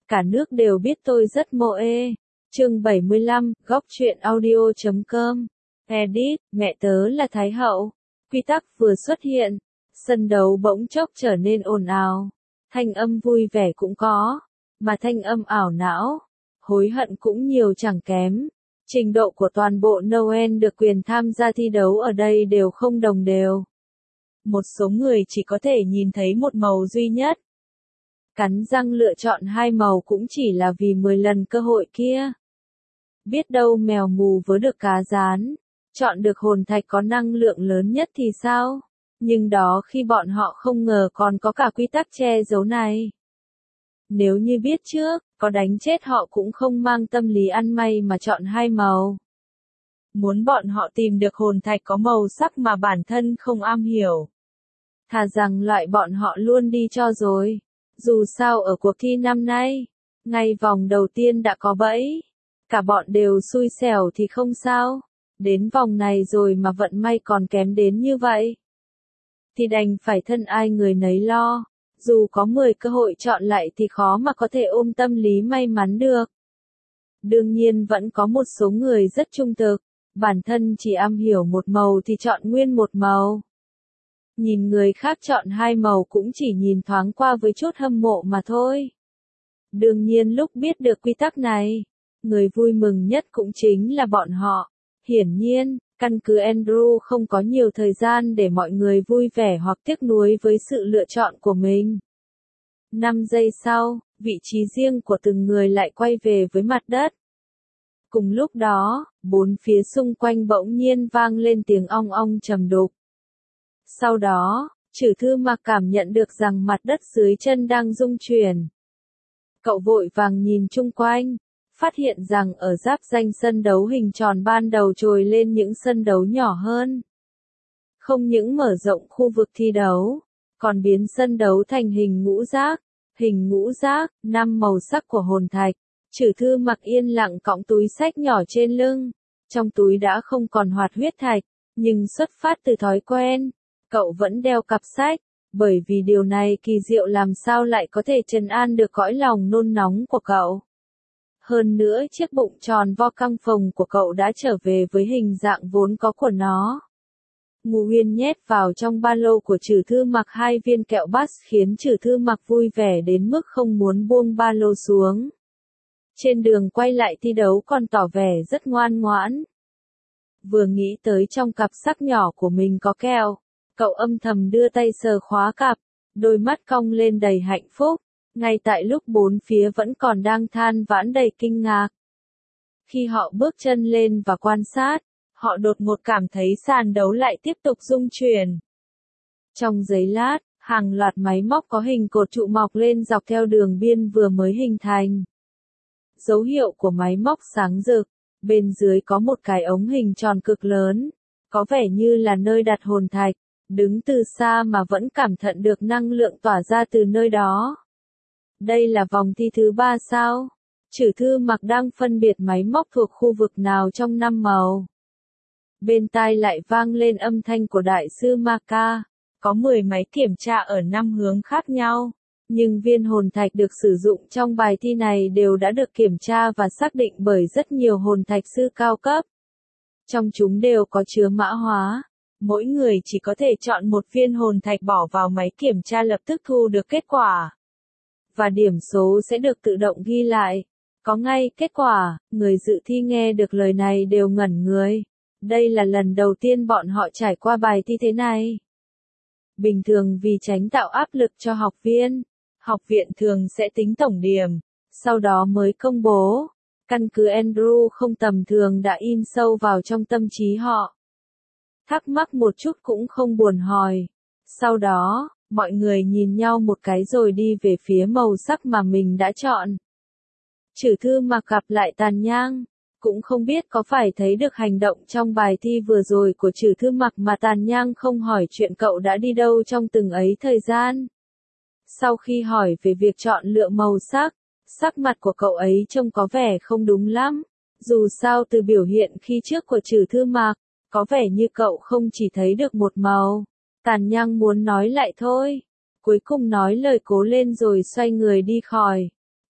Cả nước đều biết tôi rất moe. Chương 75, góc truyện audio.com. Edit, mẹ tớ là Thái hậu. Quy tắc vừa xuất hiện, sân đấu bỗng chốc trở nên ồn ào. Thanh âm vui vẻ cũng có, mà thanh âm ảo não, hối hận cũng nhiều chẳng kém. Trình độ của toàn bộ Noel được quyền tham gia thi đấu ở đây đều không đồng đều. Một số người chỉ có thể nhìn thấy một màu duy nhất. Cắn răng lựa chọn hai màu cũng chỉ là vì 10 lần cơ hội kia. Biết đâu mèo mù vớ được cá rán, chọn được hồn thạch có năng lượng lớn nhất thì sao? Nhưng đó khi bọn họ không ngờ còn có cả quy tắc che giấu này. Nếu như biết trước, có đánh chết họ cũng không mang tâm lý ăn may mà chọn hai màu. Muốn bọn họ tìm được hồn thạch có màu sắc mà bản thân không am hiểu. Thà rằng loại bọn họ luôn đi cho rồi. Dù sao ở cuộc thi năm nay, ngay vòng đầu tiên đã có bẫy. Cả bọn đều xui xẻo thì không sao. Đến vòng này rồi mà vận may còn kém đến như vậy. Thì đành phải thân ai người nấy lo. Dù có 10 cơ hội chọn lại thì khó mà có thể ôm tâm lý may mắn được. Đương nhiên vẫn có một số người rất trung thực. Bản thân chỉ am hiểu một màu thì chọn nguyên một màu. Nhìn người khác chọn hai màu cũng chỉ nhìn thoáng qua với chút hâm mộ mà thôi. Đương nhiên lúc biết được quy tắc này, người vui mừng nhất cũng chính là bọn họ. Hiển nhiên, căn cứ Andrew không có nhiều thời gian để mọi người vui vẻ hoặc tiếc nuối với sự lựa chọn của mình. 5 giây sau, vị trí riêng của từng người lại quay về với mặt đất. Cùng lúc đó, bốn phía xung quanh bỗng nhiên vang lên tiếng ong ong trầm đục. Sau đó, Trử Thư Mặc cảm nhận được rằng mặt đất dưới chân đang rung chuyển. Cậu vội vàng nhìn chung quanh, phát hiện rằng ở giáp ranh sân đấu hình tròn ban đầu trồi lên những sân đấu nhỏ hơn. Không những mở rộng khu vực thi đấu, còn biến sân đấu thành hình ngũ giác. Hình ngũ giác, 5 màu sắc của hồn thạch. Trử Thư Mặc yên lặng cõng túi xách nhỏ trên lưng. Trong túi đã không còn hoạt huyết thạch, nhưng xuất phát từ thói quen. Cậu vẫn đeo cặp sách, bởi vì điều này kỳ diệu làm sao lại có thể trấn an được cõi lòng nôn nóng của cậu. Hơn nữa chiếc bụng tròn vo căng phồng của cậu đã trở về với hình dạng vốn có của nó. Ngô Huyên nhét vào trong ba lô của Trử Thư Mặc 2 viên kẹo Buzz khiến Trử Thư Mặc vui vẻ đến mức không muốn buông ba lô xuống. Trên đường quay lại thi đấu còn tỏ vẻ rất ngoan ngoãn. Vừa nghĩ tới trong cặp sắc nhỏ của mình có kẹo, cậu âm thầm đưa tay sờ khóa cặp, đôi mắt cong lên đầy hạnh phúc, ngay tại lúc bốn phía vẫn còn đang than vãn đầy kinh ngạc. Khi họ bước chân lên và quan sát, họ đột ngột cảm thấy sàn đấu lại tiếp tục rung chuyển. Trong giây lát, hàng loạt máy móc có hình cột trụ mọc lên dọc theo đường biên vừa mới hình thành. Dấu hiệu của máy móc sáng rực, bên dưới có một cái ống hình tròn cực lớn, có vẻ như là nơi đặt hồn thạch. Đứng từ xa mà vẫn cảm nhận được năng lượng tỏa ra từ nơi đó. Đây là vòng thi thứ 3 sao? Trử Thư Mặc đang phân biệt máy móc thuộc khu vực nào trong 5 màu. Bên tai lại vang lên âm thanh của đại sư Maka. Có 10 máy kiểm tra ở 5 hướng khác nhau. Nhưng viên hồn thạch được sử dụng trong bài thi này đều đã được kiểm tra và xác định bởi rất nhiều hồn thạch sư cao cấp. Trong chúng đều có chứa mã hóa. Mỗi người chỉ có thể chọn một viên hồn thạch bỏ vào máy kiểm tra lập tức thu được kết quả. Và điểm số sẽ được tự động ghi lại. Có ngay kết quả, người dự thi nghe được lời này đều ngẩn người. Đây là lần đầu tiên bọn họ trải qua bài thi thế này. Bình thường vì tránh tạo áp lực cho học viên, học viện thường sẽ tính tổng điểm, sau đó mới công bố. Căn cứ Andrew không tầm thường đã in sâu vào trong tâm trí họ. Thắc mắc một chút cũng không buồn hỏi. Sau đó, mọi người nhìn nhau một cái rồi đi về phía màu sắc mà mình đã chọn. Trử Thư Mặc gặp lại Tàn Nhang, cũng không biết có phải thấy được hành động trong bài thi vừa rồi của Trử Thư Mặc mà Tàn Nhang không hỏi chuyện cậu đã đi đâu trong từng ấy thời gian. Sau khi hỏi về việc chọn lựa màu sắc, sắc mặt của cậu ấy trông có vẻ không đúng lắm. Dù sao từ biểu hiện khi trước của Trử Thư Mặc, có vẻ như cậu không chỉ thấy được một màu. Tàn Nhang muốn nói lại thôi. Cuối cùng nói lời cố lên rồi xoay người đi khỏi.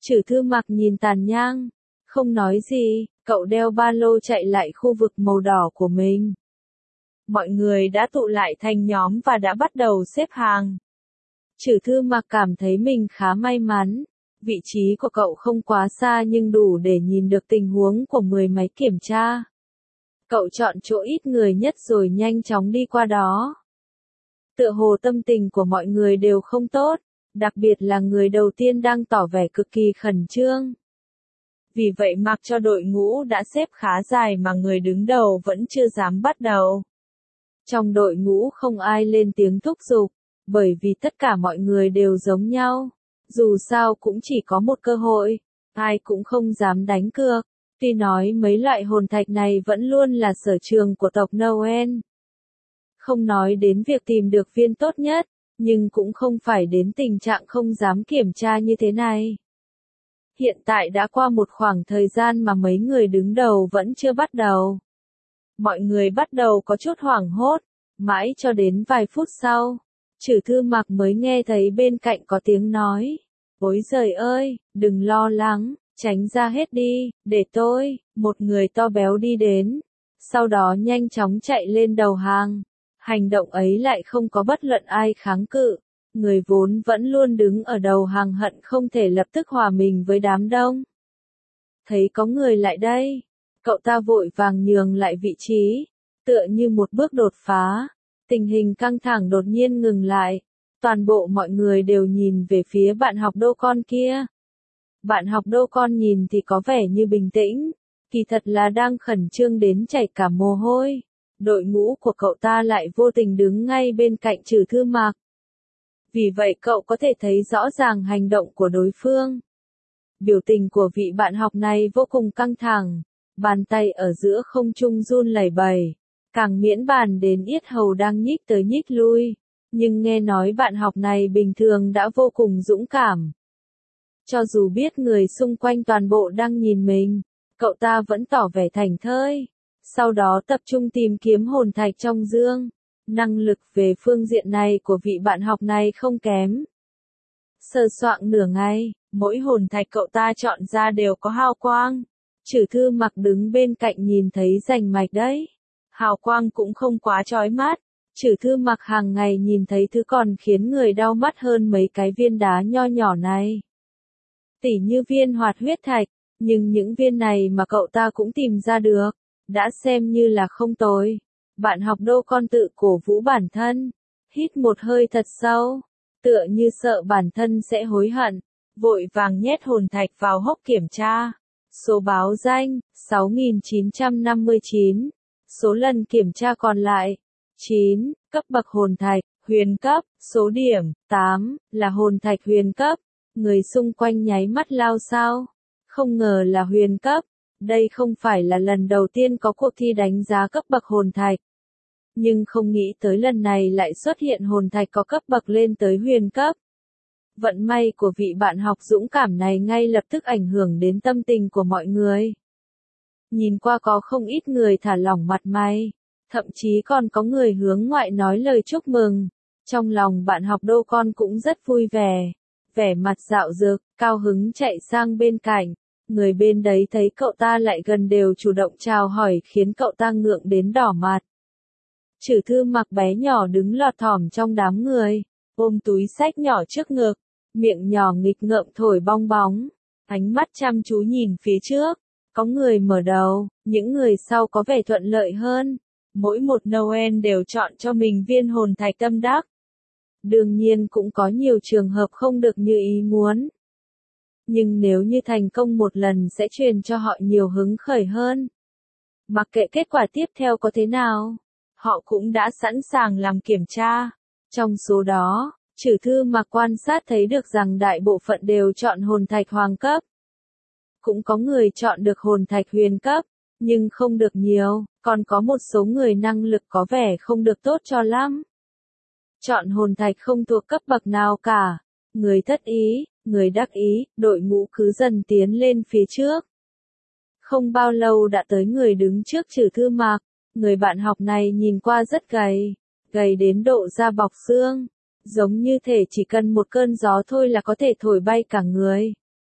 Trử Thư Mặc nhìn tàn nhang, không nói gì, cậu đeo ba lô chạy lại khu vực màu đỏ của mình. Mọi người đã tụ lại thành nhóm và đã bắt đầu xếp hàng. Trử Thư Mặc cảm thấy mình khá may mắn. Vị trí của cậu không quá xa nhưng đủ để nhìn được tình huống của 10 máy kiểm tra. Cậu chọn chỗ ít người nhất rồi nhanh chóng đi qua đó. Tựa hồ tâm tình của mọi người đều không tốt, đặc biệt là người đầu tiên đang tỏ vẻ cực kỳ khẩn trương. Vì vậy mặc cho đội ngũ đã xếp khá dài mà người đứng đầu vẫn chưa dám bắt đầu. Trong đội ngũ không ai lên tiếng thúc giục, bởi vì tất cả mọi người đều giống nhau. Dù sao cũng chỉ có một cơ hội, ai cũng không dám đánh cược. Tuy nói mấy loại hồn thạch này vẫn luôn là sở trường của tộc Noel. Không nói đến việc tìm được viên tốt nhất, nhưng cũng không phải đến tình trạng không dám kiểm tra như thế này. Hiện tại đã qua một khoảng thời gian mà mấy người đứng đầu vẫn chưa bắt đầu. Mọi người bắt đầu có chút hoảng hốt, mãi cho đến vài phút sau, Trử Thư Mặc mới nghe thấy bên cạnh có tiếng nói. Ôi giời ơi, đừng lo lắng, tránh ra hết đi, để tôi, một người to béo đi đến. Sau đó nhanh chóng chạy lên đầu hàng. Hành động ấy lại không có bất luận ai kháng cự. Người vốn vẫn luôn đứng ở đầu hàng hận không thể lập tức hòa mình với đám đông. Thấy có người lại đây, cậu ta vội vàng nhường lại vị trí, tựa như một bước đột phá. Tình hình căng thẳng đột nhiên ngừng lại. Toàn bộ mọi người đều nhìn về phía bạn học đô con kia. Bạn học đô con nhìn thì có vẻ như bình tĩnh, kỳ thật là đang khẩn trương đến chảy cả mồ hôi. Đội ngũ của cậu ta lại vô tình đứng ngay bên cạnh Trử Thư Mặc. Vì vậy cậu có thể thấy rõ ràng hành động của đối phương. Biểu tình của vị bạn học này vô cùng căng thẳng, bàn tay ở giữa không trung run lẩy bẩy, càng miễn bàn đến yết hầu đang nhích tới nhích lui. Nhưng nghe nói bạn học này bình thường đã vô cùng dũng cảm. Cho dù biết người xung quanh toàn bộ đang nhìn mình, cậu ta vẫn tỏ vẻ thảnh thơi. Sau đó tập trung tìm kiếm hồn thạch trong dương. Năng lực về phương diện này của vị bạn học này không kém. Sờ soạng nửa ngày, mỗi hồn thạch cậu ta chọn ra đều có hào quang. Trử Thư Mặc đứng bên cạnh nhìn thấy rành mạch đấy. Hào quang cũng không quá chói mắt. Trử Thư Mặc hàng ngày nhìn thấy thứ còn khiến người đau mắt hơn mấy cái viên đá nho nhỏ này. Tỉ như viên hoạt huyết thạch, nhưng những viên này mà cậu ta cũng tìm ra được, đã xem như là không tồi. Bạn học đô con tự cổ vũ bản thân, hít một hơi thật sâu, tựa như sợ bản thân sẽ hối hận, vội vàng nhét hồn thạch vào hốc kiểm tra. Số báo danh, 6959. Số lần kiểm tra còn lại, 9, cấp bậc hồn thạch, huyền cấp, số điểm, 8, là hồn thạch huyền cấp. Người xung quanh nháy mắt lao sao. Không ngờ là huyền cấp. Đây không phải là lần đầu tiên có cuộc thi đánh giá cấp bậc hồn thạch. Nhưng không nghĩ tới lần này lại xuất hiện hồn thạch có cấp bậc lên tới huyền cấp. Vận may của vị bạn học dũng cảm này ngay lập tức ảnh hưởng đến tâm tình của mọi người. Nhìn qua có không ít người thả lỏng mặt mày. Thậm chí còn có người hướng ngoại nói lời chúc mừng. Trong lòng bạn học đô con cũng rất vui vẻ. Vẻ mặt dạo dực, cao hứng chạy sang bên cạnh. Người bên đấy thấy cậu ta lại gần đều chủ động chào hỏi khiến cậu ta ngượng đến đỏ mặt. Trử Thư Mặc bé nhỏ đứng lọt thỏm trong đám người, ôm túi xách nhỏ trước ngực, miệng nhỏ nghịch ngợm thổi bong bóng, ánh mắt chăm chú nhìn phía trước. Có người mở đầu, những người sau có vẻ thuận lợi hơn. Mỗi một Noel đều chọn cho mình viên hồn thạch tâm đắc. Đương nhiên cũng có nhiều trường hợp không được như ý muốn. Nhưng nếu như thành công một lần sẽ truyền cho họ nhiều hứng khởi hơn. Mặc kệ kết quả tiếp theo có thế nào, họ cũng đã sẵn sàng làm kiểm tra. Trong số đó, Trử Thư Mặc quan sát thấy được rằng đại bộ phận đều chọn hồn thạch hoàng cấp. Cũng có người chọn được hồn thạch huyền cấp, nhưng không được nhiều, còn có một số người năng lực có vẻ không được tốt cho lắm. Chọn hồn thạch không thuộc cấp bậc nào cả. Người thất ý, người đắc ý, đội ngũ cứ dần tiến lên phía trước. Không bao lâu đã tới người đứng trước Trử Thư Mặc. Người bạn học này nhìn qua rất gầy, gầy đến độ da bọc xương, giống như thể chỉ cần một cơn gió thôi là có thể thổi bay cả người.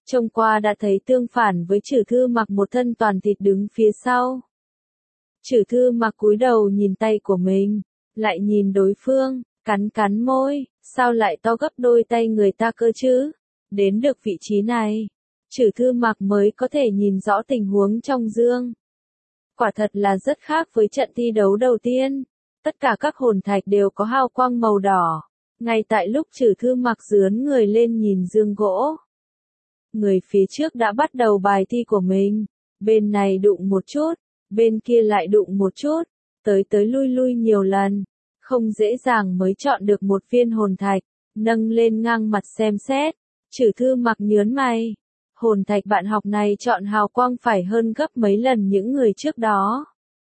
Trông qua đã thấy tương phản với Trử Thư Mặc một thân toàn thịt đứng phía sau. Trử Thư Mặc cúi đầu nhìn tay của mình, lại nhìn đối phương, cắn cắn môi, sao lại to gấp đôi tay người ta cơ chứ? Đến được vị trí này, Trử Thư Mặc mới có thể nhìn rõ tình huống trong dương. Quả thật là rất khác với trận thi đấu đầu tiên. Tất cả các hồn thạch đều có hào quang màu đỏ. Ngay tại lúc Trử Thư Mặc dướn người lên nhìn dương gỗ, người phía trước đã bắt đầu bài thi của mình. Bên này đụng một chút, bên kia lại đụng một chút, tới tới lui lui nhiều lần. Không dễ dàng mới chọn được một viên hồn thạch, nâng lên ngang mặt xem xét. Trử Thư Mặc nhớn mày. Hồn thạch bạn học này chọn hào quang phải hơn gấp mấy lần những người trước đó.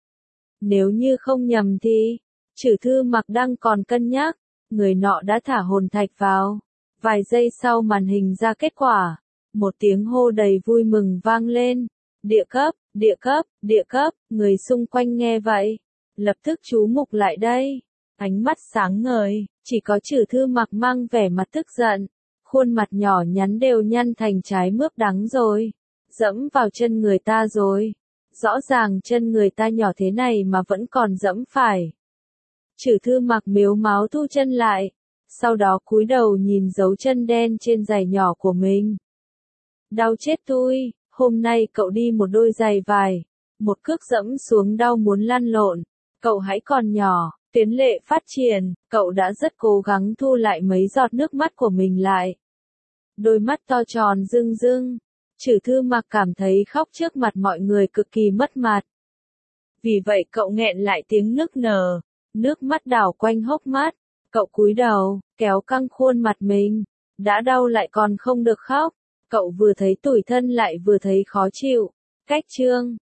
Nếu như không nhầm thì, Trử Thư Mặc đang còn cân nhắc, người nọ đã thả hồn thạch vào. Vài giây sau màn hình ra kết quả. Một tiếng hô đầy vui mừng vang lên. Địa cấp, địa cấp, địa cấp, người xung quanh nghe vậy. Lập tức chú mục lại đây. Ánh mắt sáng ngời, chỉ có Trử Thư Mặc mang vẻ mặt tức giận. Khuôn mặt nhỏ nhắn đều nhăn thành trái mướp đắng rồi. Dẫm vào chân người ta rồi. Rõ ràng chân người ta nhỏ thế này mà vẫn còn dẫm phải. Trử Thư Mặc mếu máo thu chân lại. Sau đó cúi đầu nhìn dấu chân đen trên giày nhỏ của mình. Đau chết tui, hôm nay cậu đi một đôi giày vải. Một cước dẫm xuống đau muốn lăn lộn. Cậu hãy còn nhỏ, tiến lệ phát triển, cậu đã rất cố gắng thu lại mấy giọt nước mắt của mình lại. Đôi mắt to tròn rưng rưng. Trử Thư Mặc cảm thấy khóc trước mặt mọi người cực kỳ mất mặt. Vì vậy cậu nghẹn lại tiếng nức nở. Nước mắt đảo quanh hốc mắt. Cậu cúi đầu, kéo căng khuôn mặt mình. Đã đau lại còn không được khóc. Cậu vừa thấy tủi thân lại vừa thấy khó chịu. Cách chương